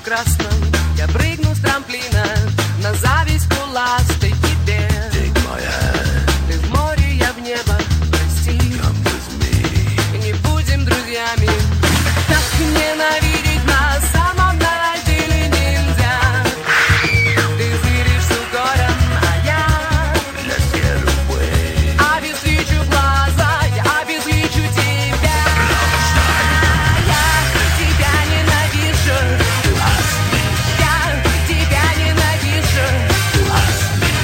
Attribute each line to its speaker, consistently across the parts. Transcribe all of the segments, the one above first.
Speaker 1: красном. Я прыгну с трамплина на зависть куластой тебе.
Speaker 2: Take my hand.
Speaker 1: Ты в море, я в небо, прости.
Speaker 2: Come with me.
Speaker 1: Не будем друзьями. Так ненавидеть на самом деле нельзя. Ты зыришь с укором, а я
Speaker 2: Let's get away.
Speaker 1: обезличу глаза, я обезличу тебя. Я тебя ненавижу.
Speaker 2: You ask me,
Speaker 1: Я тебя ненавижу.
Speaker 2: you ask me.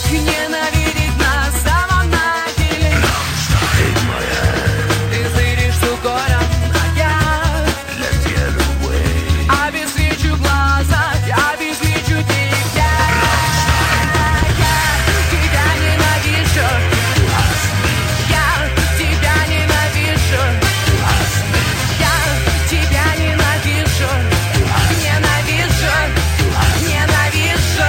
Speaker 1: ненавидеть на самом деле.
Speaker 2: Take my hand,
Speaker 1: Ты зыришь с укором, а я
Speaker 2: let's get away.
Speaker 1: обесвечу глаза, обесвечу тебя. Я тебя ненавижу. Я тебя ненавижу. Я тебя ненавижу. Ненавижу. Ненавижу.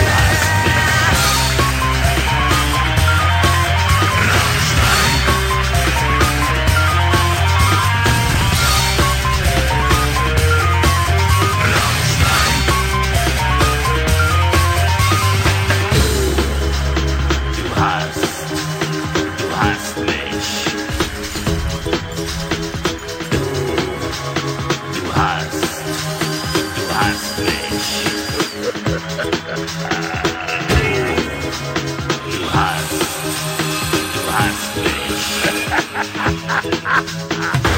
Speaker 2: Du hast mich. Du hast mich. Du hast mich.